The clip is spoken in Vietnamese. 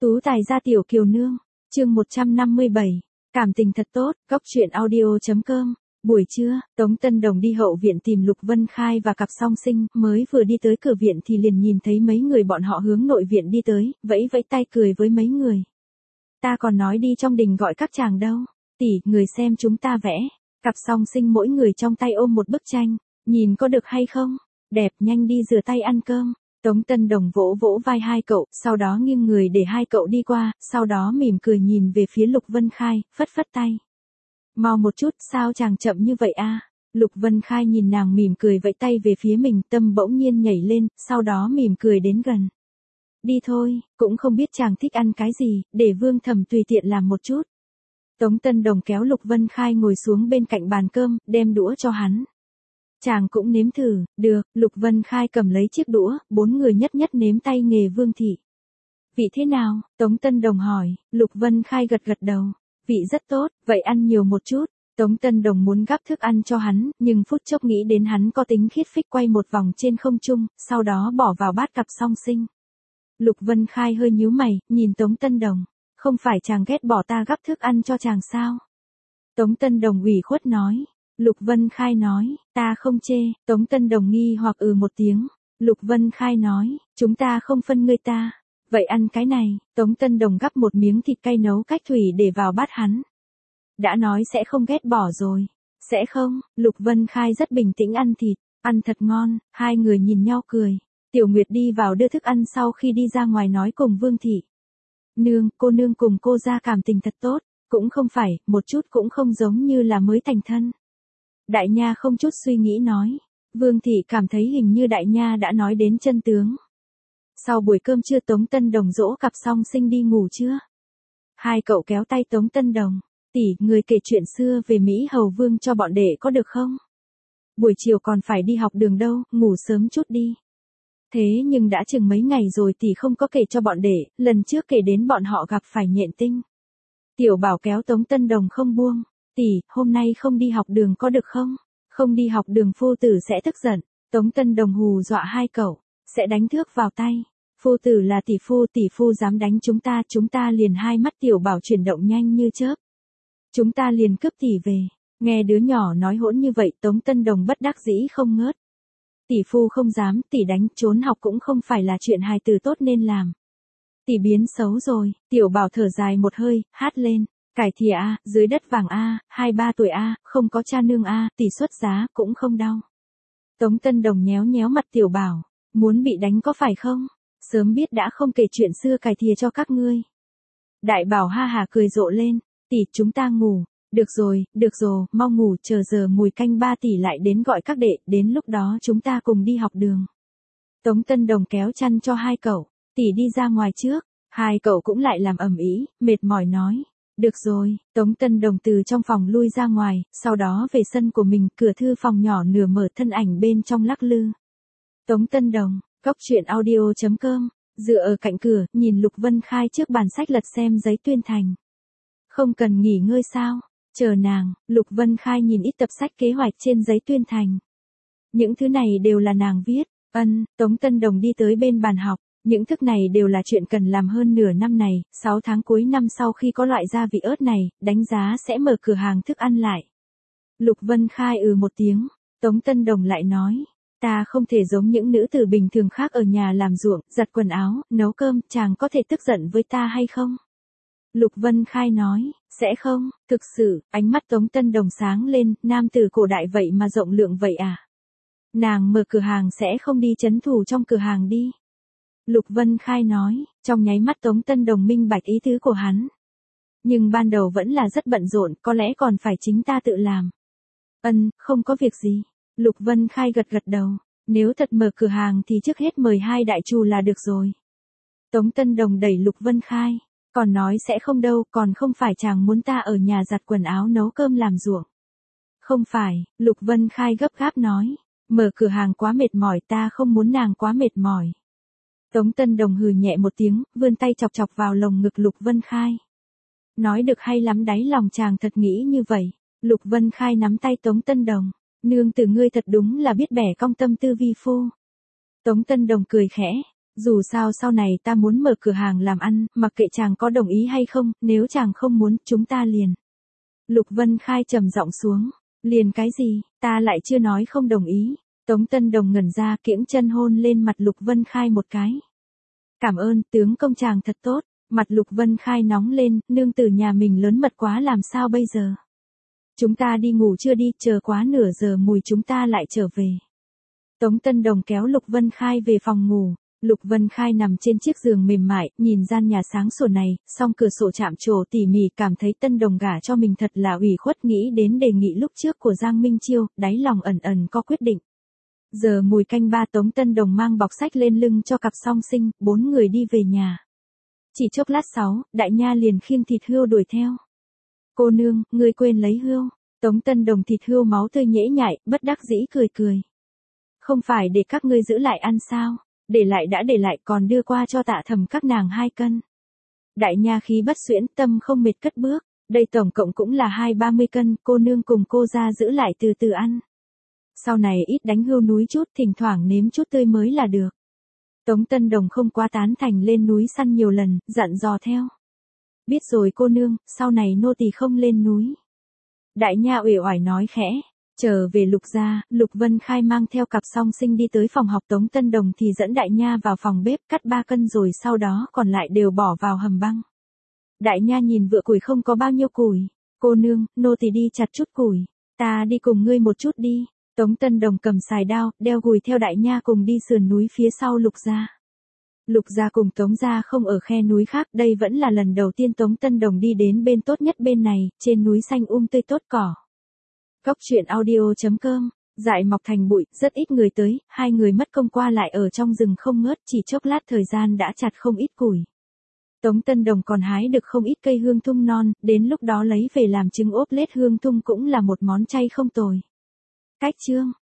Tú tài gia tiểu kiều nương, chương 157, cảm tình thật tốt, góc truyện audio.com. Buổi trưa, Tống Tân Đồng đi hậu viện tìm Lục Vân Khai và cặp song sinh, mới vừa đi tới cửa viện thì liền nhìn thấy mấy người bọn họ hướng nội viện đi tới, vẫy vẫy tay cười với mấy người. Ta còn nói đi trong đình gọi các chàng đâu, tỷ, người xem chúng ta vẽ. Cặp song sinh mỗi người trong tay ôm một bức tranh, nhìn có được hay không? Đẹp, nhanh đi rửa tay ăn cơm. Tống Tân Đồng vỗ vỗ vai hai cậu, sau đó nghiêng người để hai cậu đi qua, sau đó mỉm cười nhìn về phía Lục Vân Khai, phất phất tay. Mau một chút, sao chàng chậm như vậy a? Lục Vân Khai nhìn nàng mỉm cười vẫy tay về phía mình, tâm bỗng nhiên nhảy lên, sau đó mỉm cười đến gần. Đi thôi, cũng không biết chàng thích ăn cái gì, để Vương Thẩm tùy tiện làm một chút. Tống Tân Đồng kéo Lục Vân Khai ngồi xuống bên cạnh bàn cơm, đem đũa cho hắn. Chàng cũng nếm thử, được, Lục Vân Khai cầm lấy chiếc đũa, bốn người nhất nhất nếm tay nghề Vương thị. Vị thế nào? Tống Tân Đồng hỏi, Lục Vân Khai gật gật đầu. Vị rất tốt, vậy ăn nhiều một chút. Tống Tân Đồng muốn gắp thức ăn cho hắn, nhưng phút chốc nghĩ đến hắn có tính khiết phích quay một vòng trên không trung, sau đó bỏ vào bát cặp song sinh. Lục Vân Khai hơi nhíu mày, nhìn Tống Tân Đồng. Không phải chàng ghét bỏ ta gắp thức ăn cho chàng sao? Tống Tân Đồng ủy khuất nói. Lục Vân Khai nói, ta không chê. Tống Tân Đồng nghi hoặc một tiếng. Lục Vân Khai nói, chúng ta không phân ngươi ta. Vậy ăn cái này. Tống Tân Đồng gắp một miếng thịt cay nấu cách thủy để vào bát hắn. Đã nói sẽ không ghét bỏ rồi. Sẽ không. Lục Vân Khai rất bình tĩnh ăn thịt, ăn thật ngon. Hai người nhìn nhau cười. Tiểu Nguyệt đi vào đưa thức ăn sau khi đi ra ngoài nói cùng Vương thị. Nương, cô nương cùng cô ra cảm tình thật tốt. Cũng không phải, một chút cũng không giống như là mới thành thân. Đại nha không chút suy nghĩ nói. Vương thị cảm thấy hình như đại nha đã nói đến chân tướng. Sau buổi cơm trưa Tống Tân Đồng dỗ cặp song sinh đi ngủ chưa? Hai cậu kéo tay Tống Tân Đồng. Tỷ, người kể chuyện xưa về Mỹ Hầu Vương cho bọn đệ có được không? Buổi chiều còn phải đi học đường đâu, ngủ sớm chút đi. Thế nhưng đã chừng mấy ngày rồi tỷ không có kể cho bọn đệ, lần trước kể đến bọn họ gặp phải nhện tinh. Tiểu Bảo kéo Tống Tân Đồng không buông. Tỷ, hôm nay không đi học đường có được không? Không đi học đường phu tử sẽ tức giận. Tống Tân Đồng hù dọa hai cậu, sẽ đánh thước vào tay. Phu tử là tỷ phu dám đánh chúng ta liền hai mắt Tiểu Bảo chuyển động nhanh như chớp. Chúng ta liền cướp tỷ về. Nghe đứa nhỏ nói hỗn như vậy Tống Tân Đồng bất đắc dĩ không ngớt. Tỷ phu không dám, tỷ đánh trốn học cũng không phải là chuyện hài tử tốt nên làm. Tỷ biến xấu rồi. Tiểu Bảo thở dài một hơi, hát lên. Cải thìa a, dưới đất vàng a, 2-3 tuổi a, không có cha nương a, tỷ xuất giá cũng không đau. Tống Tân Đồng nhéo nhéo mặt Tiểu Bảo, muốn bị đánh có phải không? Sớm biết đã không kể chuyện xưa cải thìa cho các ngươi. Đại Bảo ha hà cười rộ lên, tỷ chúng ta ngủ. Được rồi, mau ngủ, chờ giờ mùi canh 3 tỷ lại đến gọi các đệ, đến lúc đó chúng ta cùng đi học đường. Tống Tân Đồng kéo chăn cho hai cậu, tỷ đi ra ngoài trước. Hai cậu cũng lại làm ầm ĩ, mệt mỏi nói. Được rồi, Tống Tân Đồng từ trong phòng lui ra ngoài, sau đó về sân của mình, cửa thư phòng nhỏ nửa mở thân ảnh bên trong lắc lư. Tống Tân Đồng, góc truyện audio.com, dựa ở cạnh cửa, nhìn Lục Vân Khai trước bàn sách lật xem giấy tuyên thành. Không cần nghỉ ngơi sao? Chờ nàng, Lục Vân Khai nhìn ít tập sách kế hoạch trên giấy tuyên thành. Những thứ này đều là nàng viết. Tống Tân Đồng đi tới bên bàn học. Những thức này đều là chuyện cần làm hơn nửa năm này, 6 tháng cuối năm sau khi có loại gia vị ớt này, đánh giá sẽ mở cửa hàng thức ăn lại. Lục Vân Khai một tiếng, Tống Tân Đồng lại nói, ta không thể giống những nữ tử bình thường khác ở nhà làm ruộng, giặt quần áo, nấu cơm, chàng có thể tức giận với ta hay không? Lục Vân Khai nói, sẽ không, thực sự, ánh mắt Tống Tân Đồng sáng lên, nam tử cổ đại vậy mà rộng lượng vậy à? Nàng mở cửa hàng sẽ không đi trấn thủ trong cửa hàng đi. Lục Vân Khai nói, trong nháy mắt Tống Tân Đồng minh bạch ý tứ của hắn. Nhưng ban đầu vẫn là rất bận rộn, có lẽ còn phải chính ta tự làm. Không có việc gì. Lục Vân Khai gật gật đầu, nếu thật mở cửa hàng thì trước hết mời hai đại trù là được rồi. Tống Tân Đồng đẩy Lục Vân Khai, còn nói sẽ không đâu, còn không phải chàng muốn ta ở nhà giặt quần áo nấu cơm làm ruộng. Không phải, Lục Vân Khai gấp gáp nói, mở cửa hàng quá mệt mỏi, ta không muốn nàng quá mệt mỏi. Tống Tân Đồng hừ nhẹ một tiếng, vươn tay chọc chọc vào lồng ngực Lục Vân Khai. Nói được hay lắm, đáy lòng chàng thật nghĩ như vậy. Lục Vân Khai nắm tay Tống Tân Đồng. Nương tử ngươi thật đúng là biết bẻ cong tâm tư vi phu. Tống Tân Đồng cười khẽ. Dù sao sau này ta muốn mở cửa hàng làm ăn, mặc kệ chàng có đồng ý hay không, nếu chàng không muốn, chúng ta liền. Lục Vân Khai trầm giọng xuống. Liền cái gì, ta lại chưa nói không đồng ý. Tống Tân Đồng ngẩn ra, kiễng chân hôn lên mặt Lục Vân Khai một cái. Cảm ơn, tướng công chàng thật tốt. Mặt Lục Vân Khai nóng lên, nương tử nhà mình lớn mật quá làm sao bây giờ. Chúng ta đi ngủ chưa đi, chờ quá nửa giờ mùi chúng ta lại trở về. Tống Tân Đồng kéo Lục Vân Khai về phòng ngủ. Lục Vân Khai nằm trên chiếc giường mềm mại, nhìn gian nhà sáng sủa này, song cửa sổ chạm trổ tỉ mỉ, cảm thấy Tân Đồng gả cho mình thật là ủy khuất, nghĩ đến đề nghị lúc trước của Giang Minh Chiêu, đáy lòng ẩn ẩn có quyết định. Giờ mùi canh ba, Tống Tân Đồng mang bọc sách lên lưng cho cặp song sinh, 4 người đi về nhà. Chỉ chốc lát sau, Đại Nha liền khiêng thịt hươu đuổi theo. Cô nương, ngươi quên lấy hươu. Tống Tân Đồng thịt hươu máu tươi nhễ nhại, bất đắc dĩ cười cười. Không phải để các ngươi giữ lại ăn sao? Để lại đã để lại, còn đưa qua cho Tạ Thầm các nàng 2 cân. Đại Nha khí bất xuyễn, tâm không mệt cất bước. Đây tổng cộng cũng là 20-30 cân, cô nương cùng cô ra giữ lại từ từ ăn. Sau này ít đánh hươu núi chút, thỉnh thoảng nếm chút tươi mới là được. Tống Tân Đồng không quá tán thành lên núi săn nhiều lần, dặn dò theo. Biết rồi cô nương, sau này nô tỳ không lên núi. Đại Nha uể oải nói khẽ. Trở về Lục gia, Lục Vân Khai mang theo cặp song sinh đi tới phòng học, Tống Tân Đồng thì dẫn Đại Nha vào phòng bếp cắt 3 cân rồi sau đó còn lại đều bỏ vào hầm băng. Đại Nha nhìn vựa củi không có bao nhiêu củi. Cô nương, nô tỳ đi chặt chút củi. Ta đi cùng ngươi một chút đi. Tống Tân Đồng cầm xài đao, đeo gùi theo Đại Nha cùng đi sườn núi phía sau Lục gia. Lục gia cùng Tống gia không ở khe núi khác, đây vẫn là lần đầu tiên Tống Tân Đồng đi đến bên tốt nhất bên này, trên núi xanh tươi tốt cỏ. Cốc truyện audio.com, dại mọc thành bụi, rất ít người tới, 2 người mất công qua lại ở trong rừng không ngớt, chỉ chốc lát thời gian đã chặt không ít củi. Tống Tân Đồng còn hái được không ít cây hương thung non, đến lúc đó lấy về làm trứng ốp lết hương thung cũng là một món chay không tồi. Cách chương